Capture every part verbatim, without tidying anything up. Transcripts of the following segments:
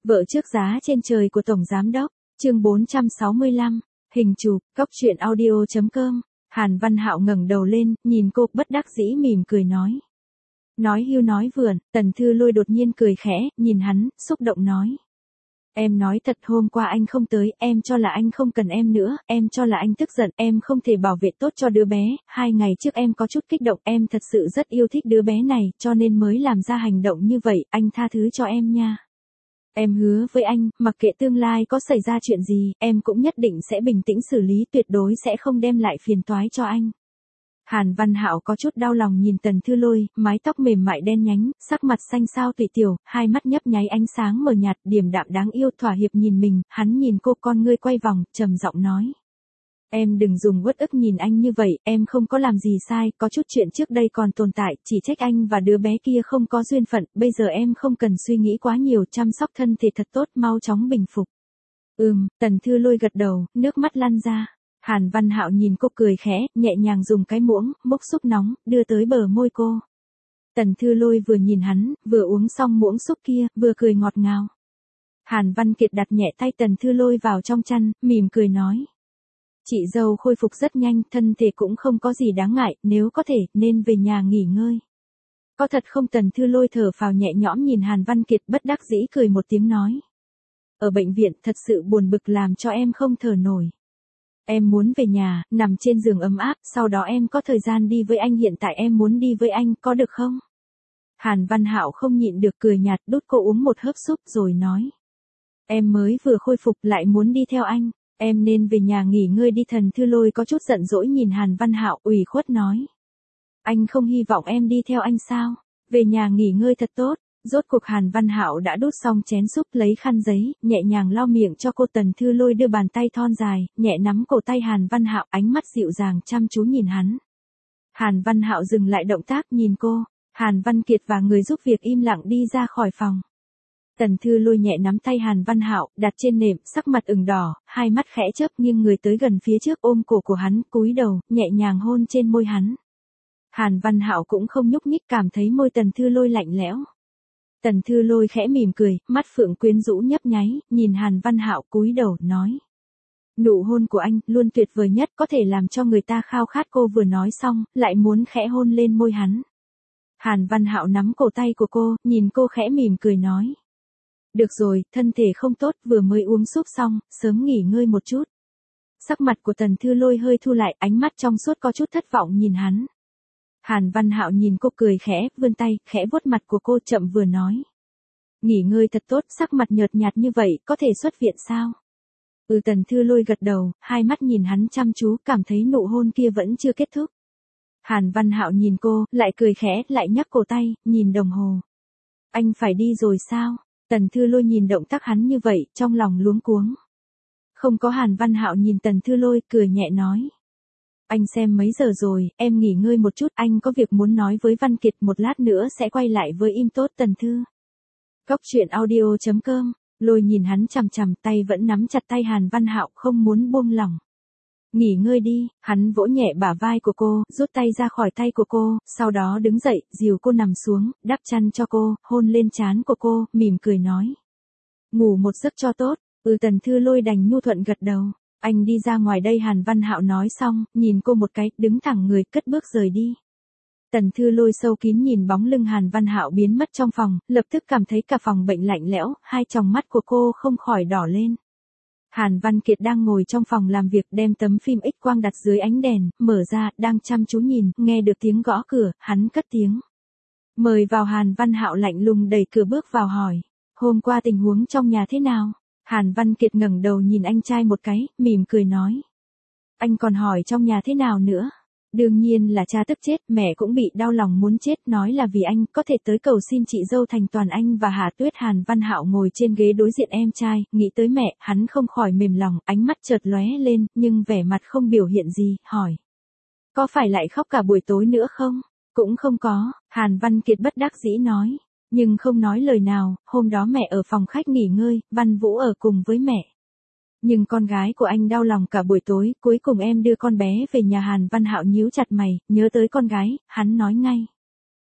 Vợ trước giá trên trời của Tổng Giám Đốc, chương bốn trăm sáu mươi lăm, hình chụp, cóc truyện audio chấm com. Hàn Văn Hạo ngẩng đầu lên, nhìn cô, bất đắc dĩ mỉm cười nói. Nói hưu nói vượn, Tần Thư Lôi đột nhiên cười khẽ, nhìn hắn, xúc động nói. Em nói thật, hôm qua anh không tới, em cho là anh không cần em nữa, em cho là anh tức giận, em không thể bảo vệ tốt cho đứa bé, hai ngày trước em có chút kích động, em thật sự rất yêu thích đứa bé này, cho nên mới làm ra hành động như vậy, anh tha thứ cho em nha. Em hứa với anh, mặc kệ tương lai có xảy ra chuyện gì, em cũng nhất định sẽ bình tĩnh xử lý, tuyệt đối sẽ không đem lại phiền toái cho anh. Hàn Văn Hạo có chút đau lòng nhìn Tần Thư Lôi, mái tóc mềm mại đen nhánh, sắc mặt xanh xao tùy tiểu, hai mắt nhấp nháy ánh sáng mờ nhạt, điềm đạm đáng yêu, thỏa hiệp nhìn mình, hắn nhìn cô, con ngươi quay vòng, trầm giọng nói. Em đừng dùng uất ức nhìn anh như vậy, em không có làm gì sai, có chút chuyện trước đây còn tồn tại, chỉ trách anh và đứa bé kia không có duyên phận, bây giờ em không cần suy nghĩ quá nhiều, chăm sóc thân thể thật tốt, mau chóng bình phục. Ừm, Tần Thư Lôi gật đầu, nước mắt lăn ra. Hàn Văn Hạo nhìn cô cười khẽ, nhẹ nhàng dùng cái muỗng, múc súp nóng, đưa tới bờ môi cô. Tần Thư Lôi vừa nhìn hắn, vừa uống xong muỗng súp kia, vừa cười ngọt ngào. Hàn Văn Kiệt đặt nhẹ tay Tần Thư Lôi vào trong chăn, mỉm cười nói. Chị dâu khôi phục rất nhanh, thân thể cũng không có gì đáng ngại, nếu có thể, nên về nhà nghỉ ngơi. Có thật không? Tần Thư Lôi thở phào nhẹ nhõm nhìn Hàn Văn Kiệt, bất đắc dĩ cười một tiếng nói. Ở bệnh viện thật sự buồn bực làm cho em không thở nổi. Em muốn về nhà, nằm trên giường ấm áp, sau đó em có thời gian đi với anh, hiện tại em muốn đi với anh, có được không? Hàn Văn Hạo không nhịn được cười nhạt, đút cô uống một hớp súp rồi nói. Em mới vừa khôi phục lại muốn đi theo anh, em nên về nhà nghỉ ngơi đi. Tần Thư Lôi có chút giận dỗi nhìn Hàn Văn Hạo, ủy khuất nói. Anh không hy vọng em đi theo anh sao? Về nhà nghỉ ngơi thật tốt. Rốt cuộc Hàn Văn Hạo đã đút xong chén súp, lấy khăn giấy, nhẹ nhàng lau miệng cho cô. Tần Thư Lôi đưa bàn tay thon dài, nhẹ nắm cổ tay Hàn Văn Hạo, ánh mắt dịu dàng chăm chú nhìn hắn. Hàn Văn Hạo dừng lại động tác nhìn cô, Hàn Văn Kiệt và người giúp việc im lặng đi ra khỏi phòng. Tần Thư Lôi nhẹ nắm tay Hàn Văn Hạo, đặt trên nệm, sắc mặt ửng đỏ, hai mắt khẽ chớp, nghiêng người tới gần phía trước ôm cổ của hắn, cúi đầu, nhẹ nhàng hôn trên môi hắn. Hàn Văn Hạo cũng không nhúc nhích, cảm thấy môi Tần Thư Lôi lạnh lẽo. Tần Thư Lôi khẽ mỉm cười, mắt phượng quyến rũ nhấp nháy, nhìn Hàn Văn Hạo cúi đầu, nói. Nụ hôn của anh, luôn tuyệt vời nhất, có thể làm cho người ta khao khát. Cô vừa nói xong, lại muốn khẽ hôn lên môi hắn. Hàn Văn Hạo nắm cổ tay của cô, nhìn cô khẽ mỉm cười nói. Được rồi, thân thể không tốt, vừa mới uống súp xong, sớm nghỉ ngơi một chút. Sắc mặt của Tần Thư Lôi hơi thu lại, ánh mắt trong suốt có chút thất vọng nhìn hắn. Hàn Văn Hạo nhìn cô cười khẽ, vươn tay, khẽ vuốt mặt của cô, chậm vừa nói. Nghỉ ngơi thật tốt, sắc mặt nhợt nhạt như vậy, có thể xuất viện sao? Ừ. Tần Thư Lôi gật đầu, hai mắt nhìn hắn chăm chú, cảm thấy nụ hôn kia vẫn chưa kết thúc. Hàn Văn Hạo nhìn cô, lại cười khẽ, lại nhắc cổ tay, nhìn đồng hồ. Anh phải đi rồi sao? Tần Thư Lôi nhìn động tác hắn như vậy, trong lòng luống cuống. Không có. Hàn Văn Hạo nhìn Tần Thư Lôi, cười nhẹ nói. Anh xem mấy giờ rồi, em nghỉ ngơi một chút, anh có việc muốn nói với Văn Kiệt, một lát nữa sẽ quay lại với im tốt. Tần Thư. Cóc truyện audio chấm com. Lôi nhìn hắn chằm chằm, tay vẫn nắm chặt tay Hàn Văn Hạo, không muốn buông lỏng. Nghỉ ngơi đi, hắn vỗ nhẹ bả vai của cô, rút tay ra khỏi tay của cô, sau đó đứng dậy, dìu cô nằm xuống, đắp chăn cho cô, hôn lên trán của cô, mỉm cười nói. Ngủ một giấc cho tốt. Ừ. Tần Thư Lôi đành nhu thuận gật đầu. Anh đi ra ngoài đây. Hàn Văn Hạo nói xong, nhìn cô một cái, đứng thẳng người, cất bước rời đi. Tần Thư Lôi sâu kín nhìn bóng lưng Hàn Văn Hạo biến mất trong phòng, lập tức cảm thấy cả phòng bệnh lạnh lẽo, hai tròng mắt của cô không khỏi đỏ lên. Hàn Văn Kiệt đang ngồi trong phòng làm việc, đem tấm phim X quang đặt dưới ánh đèn, mở ra, đang chăm chú nhìn, nghe được tiếng gõ cửa, hắn cất tiếng. Mời vào. Hàn Văn Hạo lạnh lùng đẩy cửa bước vào hỏi. Hôm qua tình huống trong nhà thế nào? Hàn Văn Kiệt ngẩng đầu nhìn anh trai một cái, mỉm cười nói. Anh còn hỏi trong nhà thế nào nữa? Đương nhiên là cha tức chết, mẹ cũng bị đau lòng muốn chết, nói là vì anh, có thể tới cầu xin chị dâu thành toàn anh và Hà Tuyết. Hàn Văn Hạo ngồi trên ghế đối diện em trai, nghĩ tới mẹ, hắn không khỏi mềm lòng, ánh mắt chợt lóe lên, nhưng vẻ mặt không biểu hiện gì, hỏi. Có phải lại khóc cả buổi tối nữa không? Cũng không có. Hàn Văn Kiệt bất đắc dĩ nói. Nhưng không nói lời nào, hôm đó mẹ ở phòng khách nghỉ ngơi, Văn Vũ ở cùng với mẹ. Nhưng con gái của anh đau lòng cả buổi tối, cuối cùng em đưa con bé về nhà. Hàn Văn Hạo nhíu chặt mày, nhớ tới con gái, hắn nói ngay.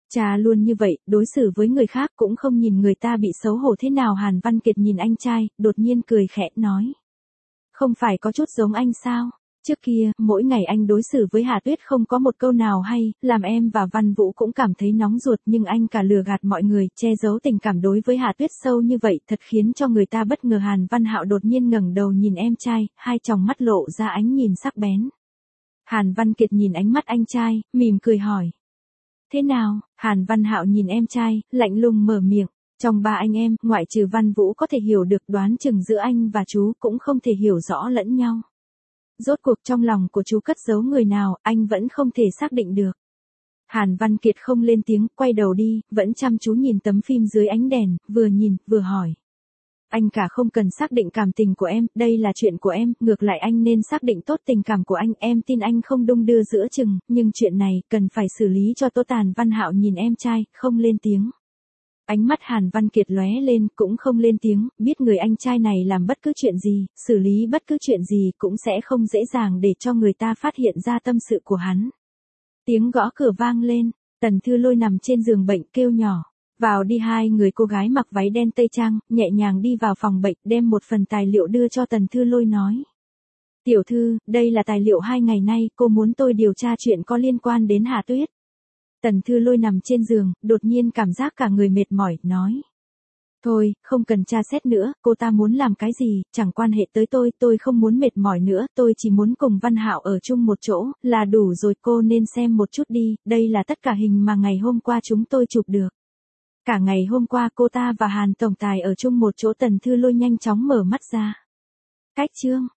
Cha luôn như vậy, đối xử với người khác cũng không nhìn người ta bị xấu hổ thế nào. Hàn Văn Kiệt nhìn anh trai, đột nhiên cười khẽ, nói. Không phải có chút giống anh sao? Trước kia, mỗi ngày anh đối xử với Hà Tuyết không có một câu nào hay, làm em và Văn Vũ cũng cảm thấy nóng ruột, nhưng anh cả lừa gạt mọi người, che giấu tình cảm đối với Hà Tuyết sâu như vậy, thật khiến cho người ta bất ngờ. Hàn Văn Hạo đột nhiên ngẩng đầu nhìn em trai, hai tròng mắt lộ ra ánh nhìn sắc bén. Hàn Văn Kiệt nhìn ánh mắt anh trai, mỉm cười hỏi. Thế nào? Hàn Văn Hạo nhìn em trai, lạnh lùng mở miệng. Trong ba anh em, ngoại trừ Văn Vũ có thể hiểu được, đoán chừng giữa anh và chú cũng không thể hiểu rõ lẫn nhau. Rốt cuộc trong lòng của chú cất giấu người nào, anh vẫn không thể xác định được. Hàn Văn Kiệt không lên tiếng, quay đầu đi, vẫn chăm chú nhìn tấm phim dưới ánh đèn, vừa nhìn, vừa hỏi. Anh cả không cần xác định cảm tình của em, đây là chuyện của em, ngược lại anh nên xác định tốt tình cảm của anh, em tin anh không đung đưa giữa chừng, nhưng chuyện này, cần phải xử lý cho tốt. Hàn Văn Hạo nhìn em trai, không lên tiếng. Ánh mắt Hàn Văn Kiệt lóe lên, cũng không lên tiếng, biết người anh trai này làm bất cứ chuyện gì, xử lý bất cứ chuyện gì cũng sẽ không dễ dàng để cho người ta phát hiện ra tâm sự của hắn. Tiếng gõ cửa vang lên, Tần Thư Lôi nằm trên giường bệnh kêu nhỏ. Vào đi. Hai người cô gái mặc váy đen tây trang, nhẹ nhàng đi vào phòng bệnh, đem một phần tài liệu đưa cho Tần Thư Lôi nói. Tiểu thư, đây là tài liệu hai ngày nay, cô muốn tôi điều tra chuyện có liên quan đến Hà Tuyết. Tần Thư Lôi nằm trên giường, đột nhiên cảm giác cả người mệt mỏi, nói. Thôi, không cần tra xét nữa, cô ta muốn làm cái gì, chẳng quan hệ tới tôi, tôi không muốn mệt mỏi nữa, tôi chỉ muốn cùng Văn Hạo ở chung một chỗ, là đủ rồi. Cô nên xem một chút đi, đây là tất cả hình mà ngày hôm qua chúng tôi chụp được. Cả ngày hôm qua cô ta và Hàn Tổng Tài ở chung một chỗ. Tần Thư Lôi nhanh chóng mở mắt ra. Cách chương.